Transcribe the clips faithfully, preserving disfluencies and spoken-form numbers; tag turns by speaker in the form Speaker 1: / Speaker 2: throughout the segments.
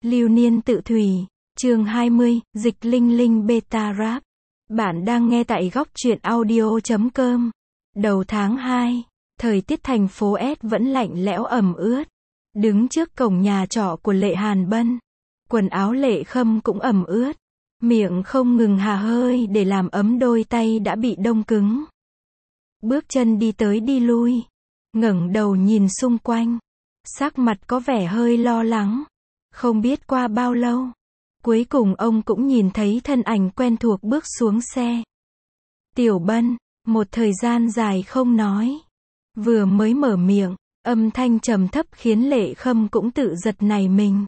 Speaker 1: Lưu niên tự thủy, chương hai mươi, dịch linh linh beta rap. Bạn đang nghe tại góc truyện audio chấm com. Đầu tháng hai, thời tiết thành phố S vẫn lạnh lẽo ẩm ướt. Đứng trước cổng nhà trọ của Lệ Hàn Bân, quần áo Lệ Khâm cũng ẩm ướt. Miệng không ngừng hà hơi để làm ấm đôi tay đã bị đông cứng. Bước chân đi tới đi lui, ngẩng đầu nhìn xung quanh. Sắc mặt có vẻ hơi lo lắng. Không biết qua bao lâu, cuối cùng ông cũng nhìn thấy thân ảnh quen thuộc bước xuống xe. Tiểu Bân, một thời gian dài không nói. Vừa mới mở miệng, âm thanh trầm thấp khiến Lệ Khâm cũng tự giật nảy mình.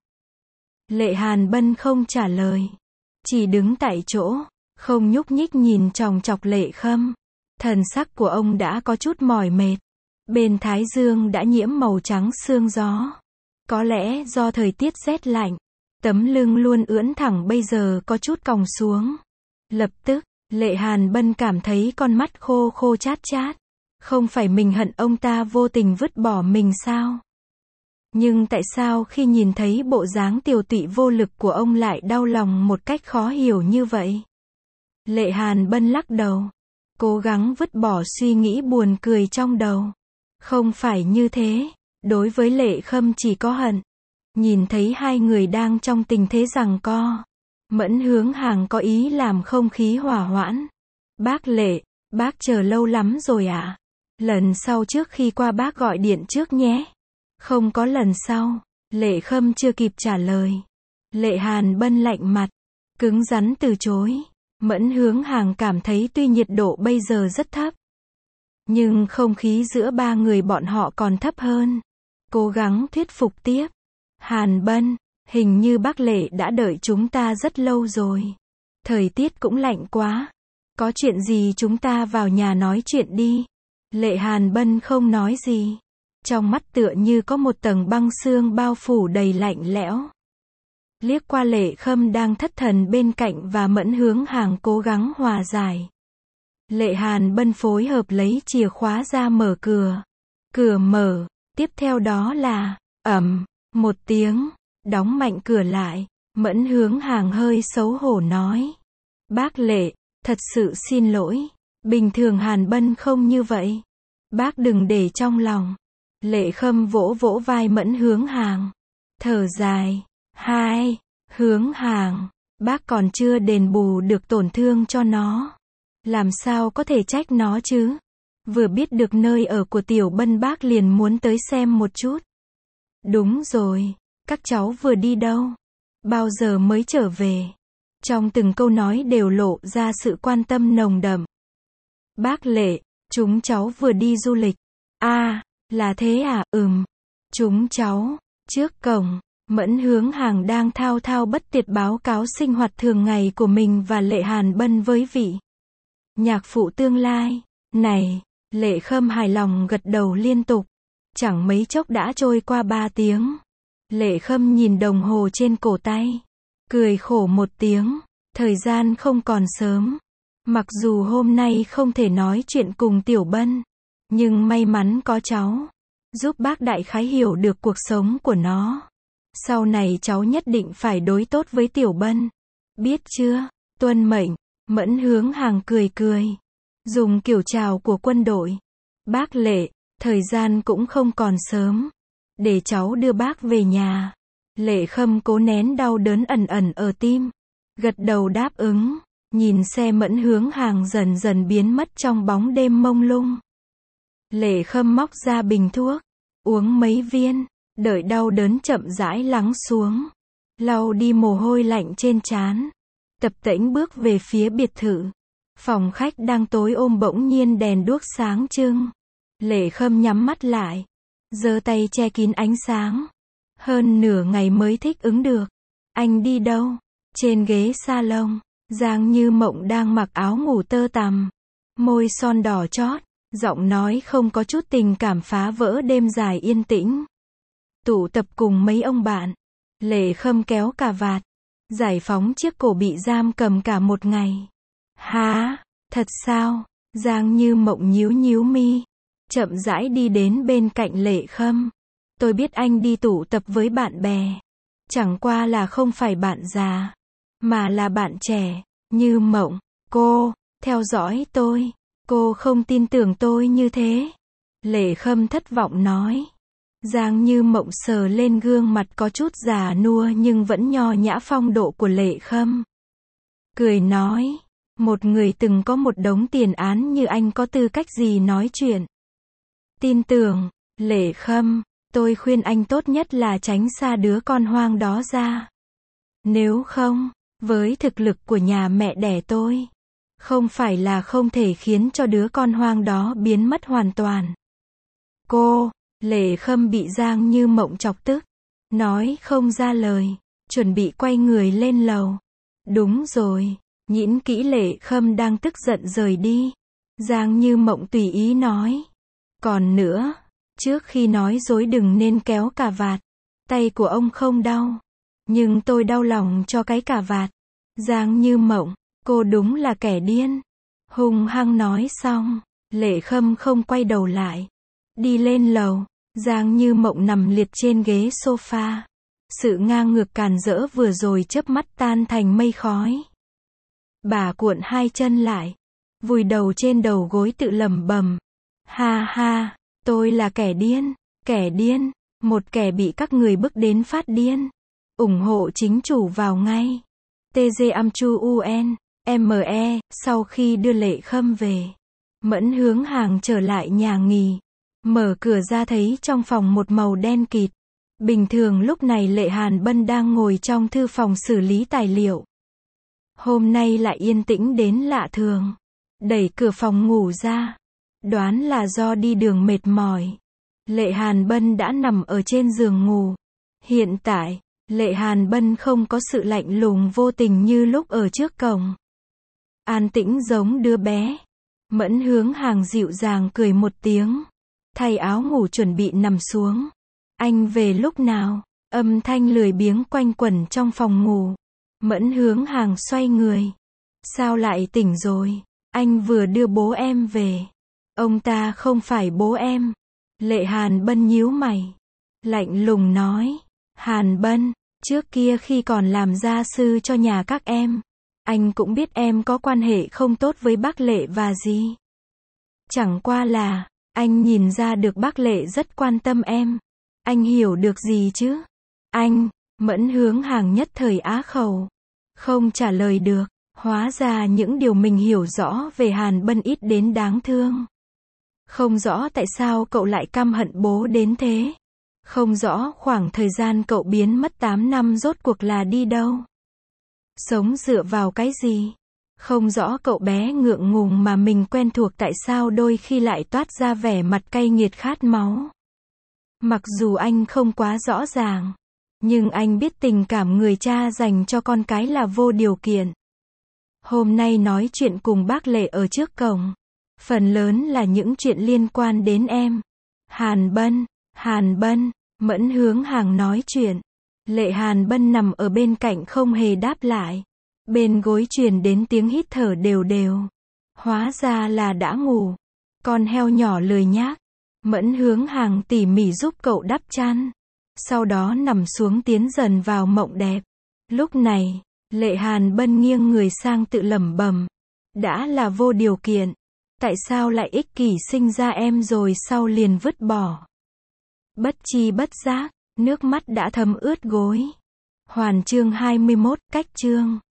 Speaker 1: Lệ Hàn Bân không trả lời, chỉ đứng tại chỗ, không nhúc nhích nhìn chòng chọc Lệ Khâm. Thần sắc của ông đã có chút mỏi mệt. Bên thái dương đã nhiễm màu trắng sương gió. Có lẽ do thời tiết rét lạnh, tấm lưng luôn ưỡn thẳng bây giờ có chút còng xuống. Lập tức, Lệ Hàn Bân cảm thấy con mắt khô khô chát chát. Không phải mình hận ông ta vô tình vứt bỏ mình sao? Nhưng tại sao khi nhìn thấy bộ dáng tiều tụy vô lực của ông lại đau lòng một cách khó hiểu như vậy? Lệ Hàn Bân lắc đầu, cố gắng vứt bỏ suy nghĩ buồn cười trong đầu. Không phải như thế, đối với Lệ Khâm chỉ có hận. Nhìn thấy hai người đang trong tình thế giằng co, Mẫn Hướng Hàng có ý làm không khí hòa hoãn. Bác Lệ, bác chờ lâu lắm rồi ạ. À? Lần sau trước khi qua bác gọi điện trước nhé. Không có lần sau. Lệ Khâm chưa kịp trả lời, Lệ Hàn Bân lạnh mặt, cứng rắn từ chối. Mẫn Hướng Hàng cảm thấy tuy nhiệt độ bây giờ rất thấp, nhưng không khí giữa ba người bọn họ còn thấp hơn. Cố gắng thuyết phục tiếp. Hàn Bân, hình như bác Lệ đã đợi chúng ta rất lâu rồi. Thời tiết cũng lạnh quá. Có chuyện gì chúng ta vào nhà nói chuyện đi. Lệ Hàn Bân không nói gì. Trong mắt tựa như có một tầng băng sương bao phủ đầy lạnh lẽo. Liếc qua Lệ Khâm đang thất thần bên cạnh và Mẫn Hướng Hàng cố gắng hòa giải. Lệ Hàn Bân phối hợp lấy chìa khóa ra mở cửa. Cửa mở, tiếp theo đó là, ầm, một tiếng, đóng mạnh cửa lại. Mẫn Hướng Hàng hơi xấu hổ nói. Bác Lệ, thật sự xin lỗi. Bình thường Hàn Bân không như vậy. Bác đừng để trong lòng. Lệ Khâm vỗ vỗ vai Mẫn Hướng Hàng. Thở dài. Hai, Hướng Hàng, bác còn chưa đền bù được tổn thương cho nó. Làm sao có thể trách nó chứ? Vừa biết được nơi ở của Tiểu Bân bác liền muốn tới xem một chút. Đúng rồi, các cháu vừa đi đâu? Bao giờ mới trở về? Trong từng câu nói đều lộ ra sự quan tâm nồng đậm. Bác Lệ, chúng cháu vừa đi du lịch. À, là thế à? Ừm. Chúng cháu, trước cổng, Mẫn Hướng Hàng đang thao thao bất tuyệt báo cáo sinh hoạt thường ngày của mình và Lệ Hàn Bân với vị nhạc phụ tương lai. Này, Lệ Khâm hài lòng gật đầu liên tục. Chẳng mấy chốc đã trôi qua ba tiếng. Lệ Khâm nhìn đồng hồ trên cổ tay, cười khổ một tiếng. Thời gian không còn sớm. Mặc dù hôm nay không thể nói chuyện cùng Tiểu Bân, nhưng may mắn có cháu, giúp bác đại khái hiểu được cuộc sống của nó. Sau này cháu nhất định phải đối tốt với Tiểu Bân. Biết chưa? Tuân mệnh. Mẫn Hướng Hàng cười cười, dùng kiểu chào của quân đội. Bác Lệ, thời gian cũng không còn sớm. Để cháu đưa bác về nhà. Lệ Khâm cố nén đau đớn ẩn ẩn ở tim, gật đầu đáp ứng. Nhìn xe Mẫn Hướng Hàng dần dần biến mất trong bóng đêm mông lung. Lệ Khâm móc ra bình thuốc, uống mấy viên, đợi đau đớn chậm rãi lắng xuống, lau đi mồ hôi lạnh trên trán, tập tễnh bước về phía biệt thự. Phòng khách đang tối ôm bỗng nhiên đèn đuốc sáng trưng. Lệ Khâm nhắm mắt lại, giơ tay che kín ánh sáng. Hơn nửa ngày mới thích ứng được. Anh đi đâu? Trên ghế salon, Giang Như Mộng đang mặc áo ngủ tơ tằm, môi son đỏ chót, giọng nói không có chút tình cảm phá vỡ đêm dài yên tĩnh. Tụ tập cùng mấy ông bạn. Lệ Khâm kéo cà vạt, giải phóng chiếc cổ bị giam cầm cả một ngày. Hả? Thật sao? Giang Như Mộng nhíu nhíu mi, chậm rãi đi đến bên cạnh Lệ Khâm. Tôi biết anh đi tụ tập với bạn bè. Chẳng qua là không phải bạn già, mà là bạn trẻ, Như Mộng. Cô, theo dõi tôi. Cô không tin tưởng tôi như thế. Lệ Khâm thất vọng nói. Giang Như Mộng sờ lên gương mặt có chút già nua nhưng vẫn nho nhã phong độ của Lệ Khâm. Cười nói, một người từng có một đống tiền án như anh có tư cách gì nói chuyện. Tin tưởng, Lệ Khâm, tôi khuyên anh tốt nhất là tránh xa đứa con hoang đó ra. Nếu không, với thực lực của nhà mẹ đẻ tôi, không phải là không thể khiến cho đứa con hoang đó biến mất hoàn toàn. Cô, Lệ Khâm bị Giang Như Mộng chọc tức, nói không ra lời, chuẩn bị quay người lên lầu. Đúng rồi, nhĩn kỹ Lệ Khâm đang tức giận rời đi. Giang Như Mộng tùy ý nói. Còn nữa, trước khi nói dối đừng nên kéo cà vạt. Tay của ông không đau, nhưng tôi đau lòng cho cái cà vạt. Giang Như Mộng, cô đúng là kẻ điên. Hung hăng nói xong, Lệ Khâm không quay đầu lại. Đi lên lầu, Giang Như Mộng nằm liệt trên ghế sofa. Sự ngang ngược càn rỡ vừa rồi chớp mắt tan thành mây khói. Bà cuộn hai chân lại, vùi đầu trên đầu gối tự lẩm bẩm. Ha ha, tôi là kẻ điên, kẻ điên, một kẻ bị các người bức đến phát điên. ủng hộ chính chủ vào ngay. tê giê Amchu u en, em e, sau khi đưa Lệ Khâm về, Mẫn Hướng Hàng trở lại nhà nghỉ. Mở cửa ra thấy trong phòng một màu đen kịt. Bình thường lúc này Lệ Hàn Bân đang ngồi trong thư phòng xử lý tài liệu. Hôm nay lại yên tĩnh đến lạ thường. Đẩy cửa phòng ngủ ra. Đoán là do đi đường mệt mỏi. Lệ Hàn Bân đã nằm ở trên giường ngủ. Hiện tại, Lệ Hàn Bân không có sự lạnh lùng vô tình như lúc ở trước cổng. An tĩnh giống đứa bé. Mẫn Hướng Hàng dịu dàng cười một tiếng. Thay áo ngủ chuẩn bị nằm xuống. Anh về lúc nào? Âm thanh lười biếng quanh quẩn trong phòng ngủ. Mẫn Hướng Hàng xoay người. Sao lại tỉnh rồi? Anh vừa đưa bố em về. Ông ta không phải bố em. Lệ Hàn Bân nhíu mày. Lạnh lùng nói. Hàn Bân, trước kia khi còn làm gia sư cho nhà các em, anh cũng biết em có quan hệ không tốt với bác Lệ và gì. Chẳng qua là, anh nhìn ra được bác Lệ rất quan tâm em. Anh hiểu được gì chứ? Anh, Mẫn Hướng Hàng nhất thời á khẩu. Không trả lời được. Hóa ra những điều mình hiểu rõ về Hàn Bân ít đến đáng thương. Không rõ tại sao cậu lại căm hận bố đến thế. Không rõ khoảng thời gian cậu biến mất tám năm rốt cuộc là đi đâu. Sống dựa vào cái gì? Không rõ cậu bé ngượng ngùng mà mình quen thuộc tại sao đôi khi lại toát ra vẻ mặt cay nghiệt khát máu. Mặc dù anh không quá rõ ràng, nhưng anh biết tình cảm người cha dành cho con cái là vô điều kiện. Hôm nay nói chuyện cùng bác Lệ ở trước cổng, phần lớn là những chuyện liên quan đến em. Hàn Bân, Hàn Bân, Mẫn Hướng Hàng nói chuyện. Lệ Hàn Bân nằm ở bên cạnh không hề đáp lại. Bên gối truyền đến tiếng hít thở đều đều. Hóa ra là đã ngủ. Con heo nhỏ lười nhác. Mẫn Hướng Hàng tỉ mỉ giúp cậu đắp chăn. Sau đó nằm xuống tiến dần vào mộng đẹp. Lúc này, Lệ Hàn Bân nghiêng người sang tự lẩm bẩm. Đã là vô điều kiện. Tại sao lại ích kỷ sinh ra em rồi sau liền vứt bỏ. Bất chi bất giác, nước mắt đã thấm ướt gối. Hoàn chương hai mươi mốt, cách chương.